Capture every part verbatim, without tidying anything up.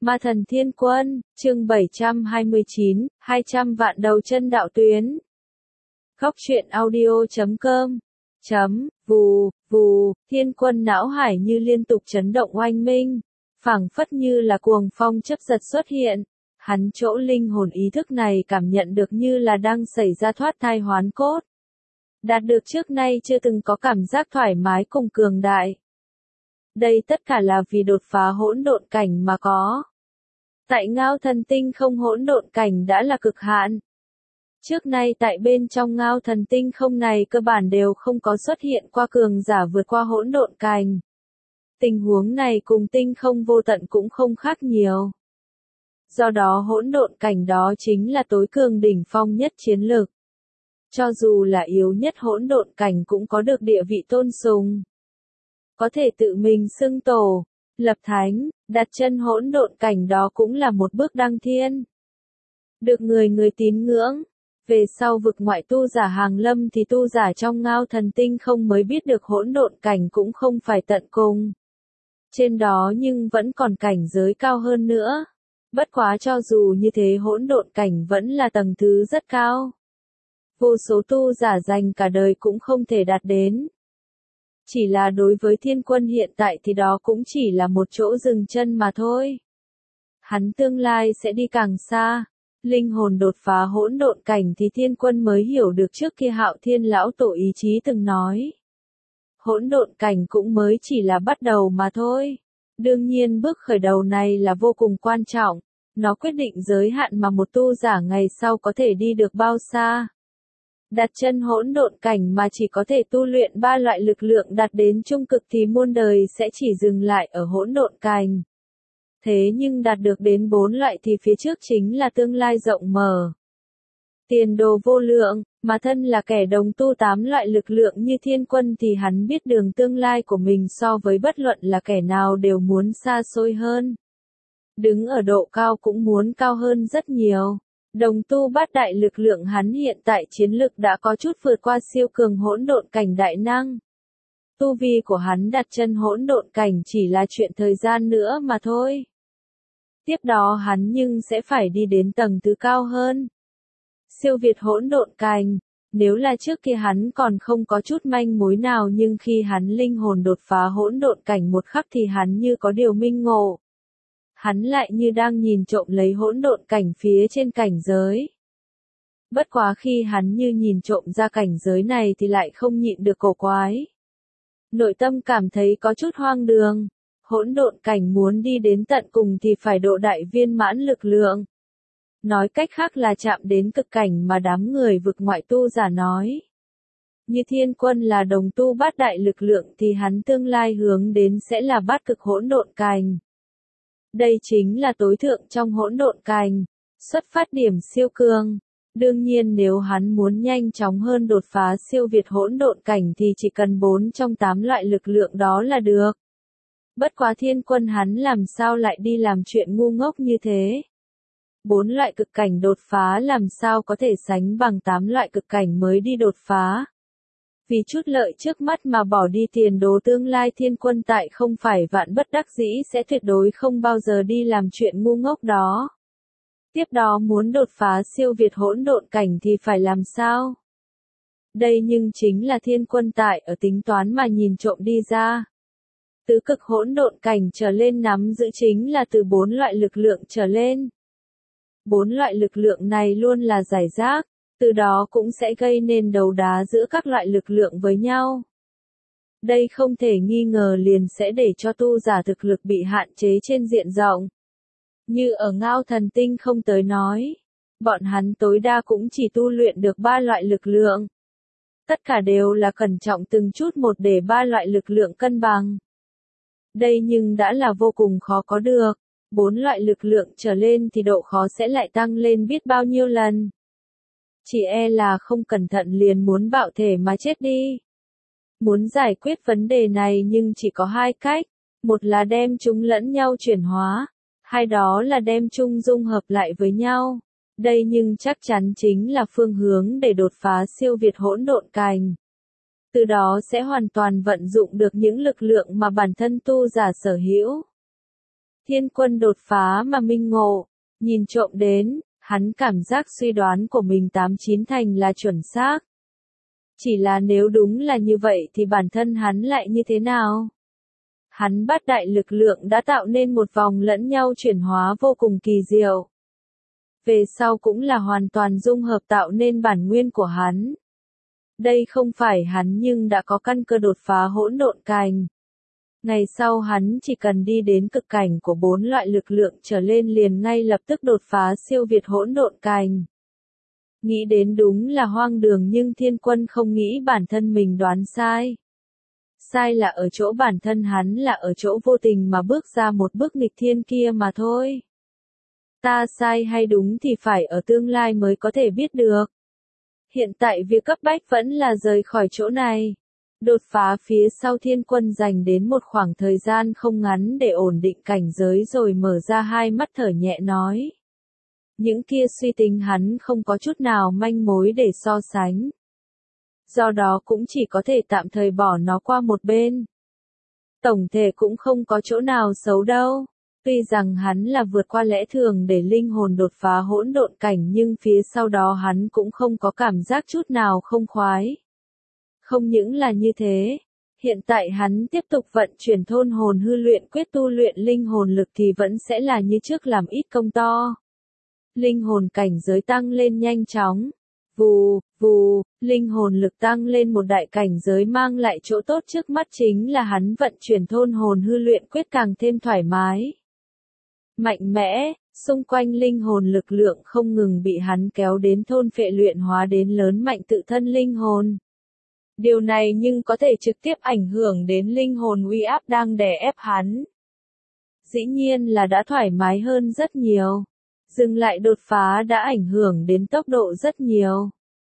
Ma thần thiên quân, chương bảy trăm hai mươi chín, hai trăm vạn đầu chân đạo tuyến. Góc truyện audio chấm com. Chấm, vù, vù, thiên quân não hải như liên tục chấn động oanh minh. Phảng phất như là cuồng phong chấp giật xuất hiện. Hắn chỗ linh hồn ý thức này cảm nhận được như là đang xảy ra thoát thai hoán cốt. Đạt được trước nay chưa từng có cảm giác thoải mái cùng cường đại. Đây tất cả là vì đột phá hỗn độn cảnh mà có. Tại Ngao Thần Tinh không hỗn độn cảnh đã là cực hạn. Trước nay tại bên trong Ngao Thần Tinh không này cơ bản đều không có xuất hiện qua cường giả vượt qua hỗn độn cảnh. Tình huống này cùng tinh không vô tận cũng không khác nhiều. Do đó hỗn độn cảnh đó chính là tối cường đỉnh phong nhất chiến lực. Cho dù là yếu nhất hỗn độn cảnh cũng có được địa vị tôn sùng. Có thể tự mình xưng tổ, lập thánh, đặt chân hỗn độn cảnh đó cũng là một bước đăng thiên. Được người người tín ngưỡng. Về sau vực ngoại tu giả hàng lâm thì tu giả trong Ngao Thần Tinh không mới biết được hỗn độn cảnh cũng không phải tận cùng. Trên đó nhưng vẫn còn cảnh giới cao hơn nữa. Bất quá cho dù như thế hỗn độn cảnh vẫn là tầng thứ rất cao. Vô số tu giả dành cả đời cũng không thể đạt đến. Chỉ là đối với thiên quân hiện tại thì đó cũng chỉ là một chỗ dừng chân mà thôi. Hắn tương lai sẽ đi càng xa. Linh hồn đột phá hỗn độn cảnh thì thiên quân mới hiểu được trước kia Hạo Thiên lão tổ ý chí từng nói. Hỗn độn cảnh cũng mới chỉ là bắt đầu mà thôi. Đương nhiên bước khởi đầu này là vô cùng quan trọng. Nó quyết định giới hạn mà một tu giả ngày sau có thể đi được bao xa. Đặt chân hỗn độn cảnh mà chỉ có thể tu luyện ba loại lực lượng đạt đến trung cực thì muôn đời sẽ chỉ dừng lại ở hỗn độn cảnh. Thế nhưng đạt được đến bốn loại thì phía trước chính là tương lai rộng mở. Tiền đồ vô lượng, mà thân là kẻ đồng tu tám loại lực lượng như thiên quân thì hắn biết đường tương lai của mình so với bất luận là kẻ nào đều muốn xa xôi hơn. Đứng ở độ cao cũng muốn cao hơn rất nhiều. Đồng tu bát đại lực lượng hắn hiện tại chiến lực đã có chút vượt qua siêu cường hỗn độn cảnh đại năng. Tu vi của hắn đặt chân hỗn độn cảnh chỉ là chuyện thời gian nữa mà thôi. Tiếp đó hắn nhưng sẽ phải đi đến tầng thứ cao hơn. Siêu việt hỗn độn cảnh. Nếu là trước kia hắn còn không có chút manh mối nào nhưng khi hắn linh hồn đột phá hỗn độn cảnh một khắc thì hắn như có điều minh ngộ. Hắn lại như đang nhìn trộm lấy hỗn độn cảnh phía trên cảnh giới. Bất quá khi hắn như nhìn trộm ra cảnh giới này thì lại không nhịn được cổ quái. Nội tâm cảm thấy có chút hoang đường. Hỗn độn cảnh muốn đi đến tận cùng thì phải độ đại viên mãn lực lượng. Nói cách khác là chạm đến cực cảnh mà đám người vực ngoại tu giả nói. Như thiên quân là đồng tu bát đại lực lượng thì hắn tương lai hướng đến sẽ là bát cực hỗn độn cảnh. Đây chính là tối thượng trong hỗn độn cảnh, xuất phát điểm siêu cường. Đương nhiên nếu hắn muốn nhanh chóng hơn đột phá siêu việt hỗn độn cảnh thì chỉ cần bốn trong tám loại lực lượng đó là được. Bất quá thiên quân hắn làm sao lại đi làm chuyện ngu ngốc như thế. Bốn loại cực cảnh đột phá làm sao có thể sánh bằng tám loại cực cảnh mới đi đột phá. Vì chút lợi trước mắt mà bỏ đi tiền đồ tương lai thiên quân tại không phải vạn bất đắc dĩ sẽ tuyệt đối không bao giờ đi làm chuyện ngu ngốc đó. Tiếp đó muốn đột phá siêu việt hỗn độn cảnh thì phải làm sao? Đây nhưng chính là thiên quân tại ở tính toán mà nhìn trộm đi ra. Tứ cực hỗn độn cảnh trở lên nắm giữ chính là từ bốn loại lực lượng trở lên. Bốn loại lực lượng này luôn là giải rác. Từ đó cũng sẽ gây nên đấu đá giữa các loại lực lượng với nhau. Đây không thể nghi ngờ liền sẽ để cho tu giả thực lực bị hạn chế trên diện rộng. Như ở Ngao Thần Tinh không tới nói. Bọn hắn tối đa cũng chỉ tu luyện được ba loại lực lượng. Tất cả đều là cẩn trọng từng chút một để ba loại lực lượng cân bằng. Đây nhưng đã là vô cùng khó có được. Bốn loại lực lượng trở lên thì độ khó sẽ lại tăng lên biết bao nhiêu lần. Chỉ e là không cẩn thận liền muốn bạo thể mà chết đi. Muốn giải quyết vấn đề này nhưng chỉ có hai cách. Một là đem chúng lẫn nhau chuyển hóa. Hai đó là đem chúng dung hợp lại với nhau. Đây nhưng chắc chắn chính là phương hướng để đột phá siêu việt hỗn độn cảnh. Từ đó sẽ hoàn toàn vận dụng được những lực lượng mà bản thân tu giả sở hữu. Thiên Quân đột phá mà minh ngộ, nhìn trộm đến, hắn cảm giác suy đoán của mình tám chín thành là chuẩn xác. Chỉ là nếu đúng là như vậy thì bản thân hắn lại như thế nào? Hắn bát đại lực lượng đã tạo nên một vòng lẫn nhau chuyển hóa vô cùng kỳ diệu. Về sau cũng là hoàn toàn dung hợp tạo nên bản nguyên của hắn. Đây không phải hắn nhưng đã có căn cơ đột phá hỗn độn cảnh. Ngày sau hắn chỉ cần đi đến cực cảnh của bốn loại lực lượng trở lên liền ngay lập tức đột phá siêu việt hỗn độn cảnh. Nghĩ đến đúng là hoang đường nhưng Thiên Quân không nghĩ bản thân mình đoán sai. Sai là ở chỗ bản thân hắn là ở chỗ vô tình mà bước ra một bước nghịch thiên kia mà thôi. Ta sai hay đúng thì phải ở tương lai mới có thể biết được. Hiện tại việc cấp bách vẫn là rời khỏi chỗ này. Đột phá phía sau Thiên Quân dành đến một khoảng thời gian không ngắn để ổn định cảnh giới rồi mở ra hai mắt thở nhẹ nói. Những kia suy tính hắn không có chút nào manh mối để so sánh. Do đó cũng chỉ có thể tạm thời bỏ nó qua một bên. Tổng thể cũng không có chỗ nào xấu đâu. Tuy rằng hắn là vượt qua lẽ thường để linh hồn đột phá hỗn độn cảnh nhưng phía sau đó hắn cũng không có cảm giác chút nào không khoái. Không những là như thế, hiện tại hắn tiếp tục vận chuyển thôn hồn hư luyện quyết tu luyện linh hồn lực thì vẫn sẽ là như trước làm ít công to. Linh hồn cảnh giới tăng lên nhanh chóng. Vù, vù, linh hồn lực tăng lên một đại cảnh giới mang lại chỗ tốt trước mắt chính là hắn vận chuyển thôn hồn hư luyện quyết càng thêm thoải mái. Mạnh mẽ, xung quanh linh hồn lực lượng không ngừng bị hắn kéo đến thôn phệ luyện hóa đến lớn mạnh tự thân linh hồn. Điều này nhưng có thể trực tiếp ảnh hưởng đến linh hồn uy áp đang đè ép hắn. Dĩ nhiên là đã thoải mái hơn rất nhiều. Dừng lại đột phá đã ảnh hưởng đến tốc độ rất nhiều.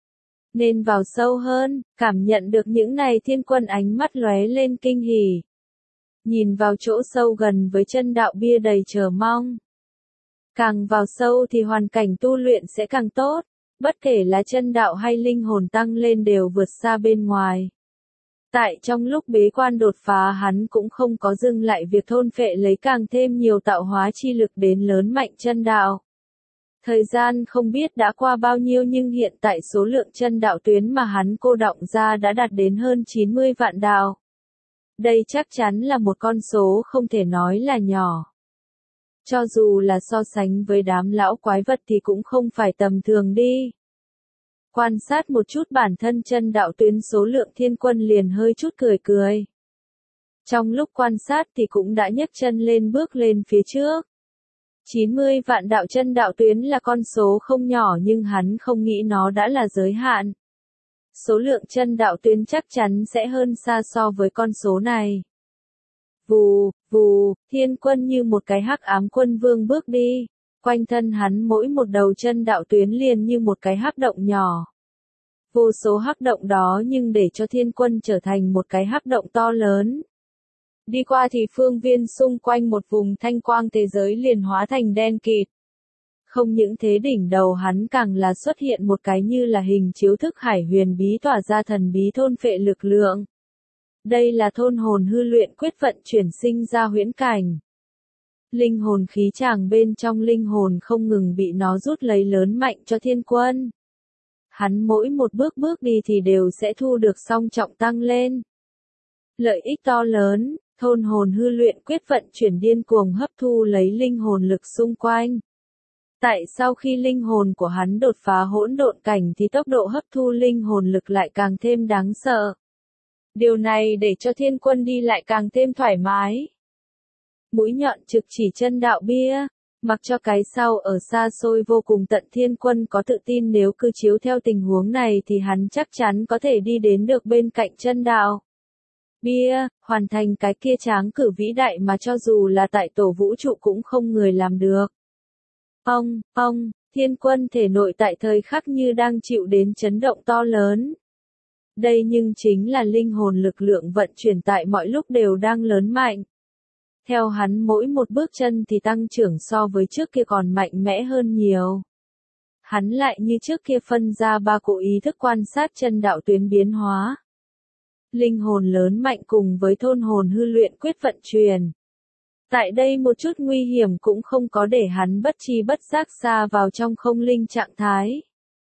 Nên vào sâu hơn, cảm nhận được những này Thiên Quân ánh mắt lóe lên kinh hỉ. Nhìn vào chỗ sâu gần với chân đạo bia đầy chờ mong. Càng vào sâu thì hoàn cảnh tu luyện sẽ càng tốt, bất kể là chân đạo hay linh hồn tăng lên đều vượt xa bên ngoài. Tại trong lúc bế quan đột phá hắn cũng không có dừng lại việc thôn phệ lấy càng thêm nhiều tạo hóa chi lực đến lớn mạnh chân đạo. Thời gian không biết đã qua bao nhiêu nhưng hiện tại số lượng chân đạo tuyến mà hắn cô đọng ra đã đạt đến hơn chín mươi vạn đạo. Đây chắc chắn là một con số không thể nói là nhỏ. Cho dù là so sánh với đám lão quái vật thì cũng không phải tầm thường đi. Quan sát một chút bản thân chân đạo tuyến số lượng Thiên Quân liền hơi chút cười cười. Trong lúc quan sát thì cũng đã nhấc chân lên bước lên phía trước. chín mươi vạn đạo chân đạo tuyến là con số không nhỏ nhưng hắn không nghĩ nó đã là giới hạn. Số lượng chân đạo tuyến chắc chắn sẽ hơn xa so với con số này. Vù, vù, Thiên Quân như một cái hắc ám quân vương bước đi. Quanh thân hắn mỗi một đầu chân đạo tuyến liền như một cái hắc động nhỏ. Vô số hắc động đó nhưng để cho Thiên Quân trở thành một cái hắc động to lớn. Đi qua thì phương viên xung quanh một vùng thanh quang thế giới liền hóa thành đen kịt. Không những thế đỉnh đầu hắn càng là xuất hiện một cái như là hình chiếu thức hải huyền bí tỏa ra thần bí thôn phệ lực lượng. Đây là thôn hồn hư luyện quyết vận chuyển sinh ra huyễn cảnh. Linh hồn khí tràng bên trong linh hồn không ngừng bị nó rút lấy lớn mạnh cho Thiên Quân. Hắn mỗi một bước bước đi thì đều sẽ thu được song trọng tăng lên. Lợi ích to lớn, thôn hồn hư luyện quyết vận chuyển điên cuồng hấp thu lấy linh hồn lực xung quanh. Tại sau khi linh hồn của hắn đột phá hỗn độn cảnh thì tốc độ hấp thu linh hồn lực lại càng thêm đáng sợ. Điều này để cho Thiên Quân đi lại càng thêm thoải mái. Mũi nhọn trực chỉ chân đạo bia, mặc cho cái sau ở xa xôi vô cùng tận Thiên Quân có tự tin nếu cứ chiếu theo tình huống này thì hắn chắc chắn có thể đi đến được bên cạnh chân đạo bia, hoàn thành cái kia tráng cử vĩ đại mà cho dù là tại tổ vũ trụ cũng không người làm được. Ông, ông, Thiên Quân thể nội tại thời khắc như đang chịu đến chấn động to lớn. Đây nhưng chính là linh hồn lực lượng vận chuyển tại mọi lúc đều đang lớn mạnh. Theo hắn mỗi một bước chân thì tăng trưởng so với trước kia còn mạnh mẽ hơn nhiều. Hắn lại như trước kia phân ra ba cỗ ý thức quan sát chân đạo tuyến biến hóa. Linh hồn lớn mạnh cùng với thôn hồn hư luyện quyết vận chuyển. Tại đây một chút nguy hiểm cũng không có để hắn bất tri bất giác xa vào trong không linh trạng thái.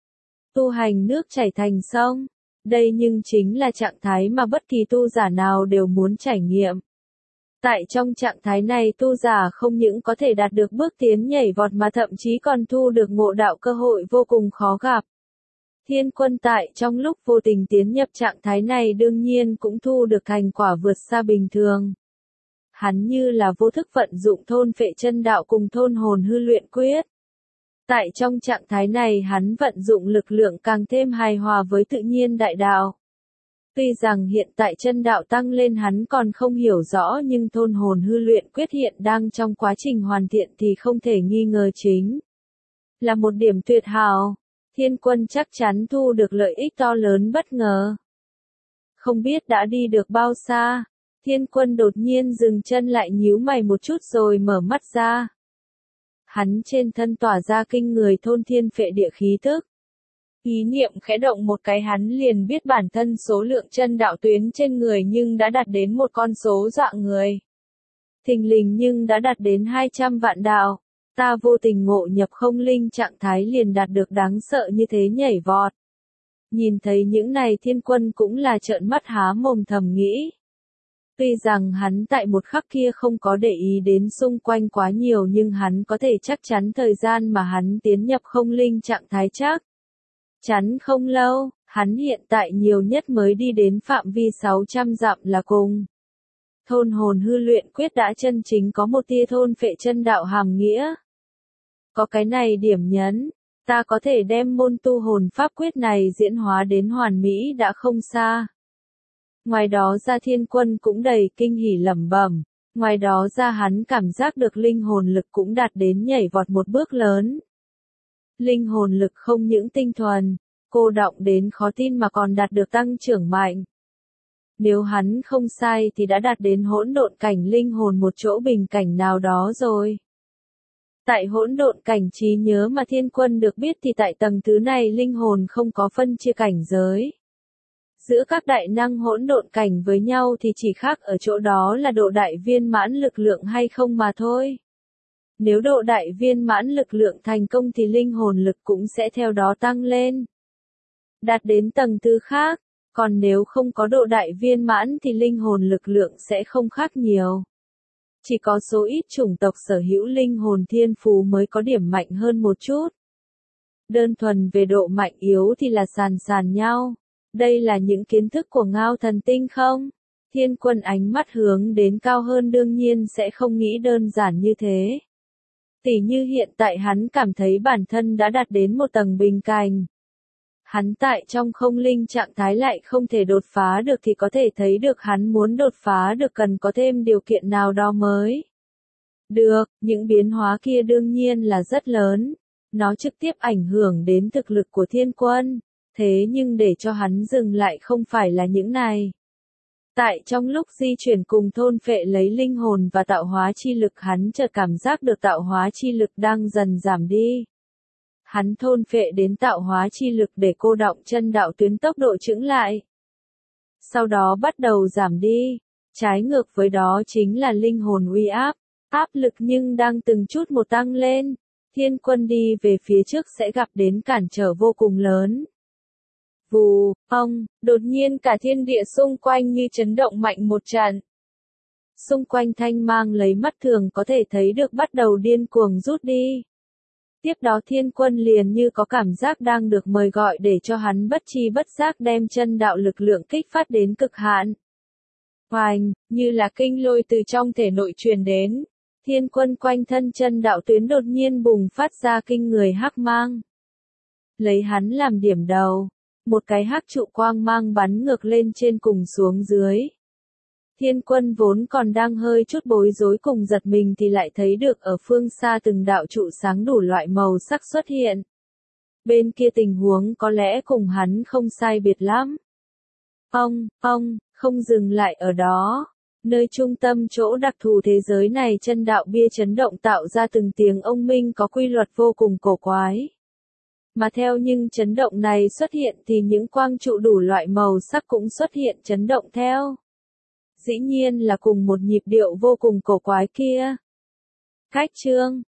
Tu hành nước chảy thành sông. Đây nhưng chính là trạng thái mà bất kỳ tu giả nào đều muốn trải nghiệm. Tại trong trạng thái này tu giả không những có thể đạt được bước tiến nhảy vọt mà thậm chí còn thu được ngộ đạo cơ hội vô cùng khó gặp. Thiên Quân tại trong lúc vô tình tiến nhập trạng thái này đương nhiên cũng thu được thành quả vượt xa bình thường. Hắn như là vô thức vận dụng thôn phệ chân đạo cùng thôn hồn hư luyện quyết. Tại trong trạng thái này hắn vận dụng lực lượng càng thêm hài hòa với tự nhiên đại đạo. Tuy rằng hiện tại chân đạo tăng lên hắn còn không hiểu rõ nhưng thôn hồn hư luyện quyết hiện đang trong quá trình hoàn thiện thì không thể nghi ngờ chính là một điểm tuyệt hảo. Thiên Quân chắc chắn thu được lợi ích to lớn bất ngờ. Không biết đã đi được bao xa, Thiên Quân đột nhiên dừng chân lại nhíu mày một chút rồi mở mắt ra. Hắn trên thân tỏa ra kinh người thôn thiên phệ địa khí tức. Ý niệm khẽ động một cái hắn liền biết bản thân số lượng chân đạo tuyến trên người nhưng đã đạt đến một con số dọa người. Thình lình nhưng đã đạt đến hai trăm vạn đạo. Ta vô tình ngộ nhập không linh trạng thái liền đạt được đáng sợ như thế nhảy vọt. Nhìn thấy những này Thiên Quân cũng là trợn mắt há mồm thầm nghĩ. Tuy rằng hắn tại một khắc kia không có để ý đến xung quanh quá nhiều nhưng hắn có thể chắc chắn thời gian mà hắn tiến nhập không linh trạng thái chắc. Chắn không lâu, hắn hiện tại nhiều nhất mới đi đến phạm vi sáu trăm dặm là cùng. Thôn hồn hư luyện quyết đã chân chính có một tia thôn phệ chân đạo hàm nghĩa. Có cái này điểm nhấn, ta có thể đem môn tu hồn pháp quyết này diễn hóa đến hoàn mỹ đã không xa. Ngoài đó ra Thiên Quân cũng đầy kinh hỉ lẩm bẩm, ngoài đó ra hắn cảm giác được linh hồn lực cũng đạt đến nhảy vọt một bước lớn. Linh hồn lực không những tinh thuần, cô đọng đến khó tin mà còn đạt được tăng trưởng mạnh. Nếu hắn không sai thì đã đạt đến hỗn độn cảnh linh hồn một chỗ bình cảnh nào đó rồi. Tại hỗn độn cảnh trí nhớ mà Thiên Quân được biết thì tại tầng thứ này linh hồn không có phân chia cảnh giới. Giữa các đại năng hỗn độn cảnh với nhau thì chỉ khác ở chỗ đó là độ đại viên mãn lực lượng hay không mà thôi. Nếu độ đại viên mãn lực lượng thành công thì linh hồn lực cũng sẽ theo đó tăng lên. Đạt đến tầng thứ khác, còn nếu không có độ đại viên mãn thì linh hồn lực lượng sẽ không khác nhiều. Chỉ có số ít chủng tộc sở hữu linh hồn thiên phú mới có điểm mạnh hơn một chút. Đơn thuần về độ mạnh yếu thì là sàn sàn nhau. Đây là những kiến thức của Ngao Thần Tinh không? Thiên Quân ánh mắt hướng đến cao hơn đương nhiên sẽ không nghĩ đơn giản như thế. Tỉ như hiện tại hắn cảm thấy bản thân đã đạt đến một tầng bình cảnh. Hắn tại trong không linh trạng thái lại không thể đột phá được thì có thể thấy được hắn muốn đột phá được cần có thêm điều kiện nào đó mới. Được, những biến hóa kia đương nhiên là rất lớn. Nó trực tiếp ảnh hưởng đến thực lực của Thiên Quân. Thế nhưng để cho hắn dừng lại không phải là những này. Tại trong lúc di chuyển cùng thôn phệ lấy linh hồn và tạo hóa chi lực hắn chợt cảm giác được tạo hóa chi lực đang dần giảm đi. Hắn thôn phệ đến tạo hóa chi lực để cô đọng chân đạo tuyến tốc độ chững lại. Sau đó bắt đầu giảm đi. Trái ngược với đó chính là linh hồn uy áp. Áp lực nhưng đang từng chút một tăng lên. Thiên Quân đi về phía trước sẽ gặp đến cản trở vô cùng lớn. Vù, ong, đột nhiên cả thiên địa xung quanh như chấn động mạnh một trận. Xung quanh thanh mang lấy mắt thường có thể thấy được bắt đầu điên cuồng rút đi. Tiếp đó Thiên Quân liền như có cảm giác đang được mời gọi để cho hắn bất chi bất giác đem chân đạo lực lượng kích phát đến cực hạn. Hoành, như là kinh lôi từ trong thể nội truyền đến. Thiên Quân quanh thân chân đạo tuyến đột nhiên bùng phát ra kinh người hắc mang. Lấy hắn làm điểm đầu. Một cái hắc trụ quang mang bắn ngược lên trên cùng xuống dưới. Thiên Quân vốn còn đang hơi chút bối rối cùng giật mình thì lại thấy được ở phương xa từng đạo trụ sáng đủ loại màu sắc xuất hiện. Bên kia tình huống có lẽ cùng hắn không sai biệt lắm. Ông, ông, không dừng lại ở đó. Nơi trung tâm chỗ đặc thù thế giới này chân đạo bia chấn động tạo ra từng tiếng ông minh có quy luật vô cùng cổ quái. Mà theo những chấn động này xuất hiện thì những quang trụ đủ loại màu sắc cũng xuất hiện chấn động theo. dĩ nhiên là cùng một nhịp điệu vô cùng cổ quái kia. Khách trương,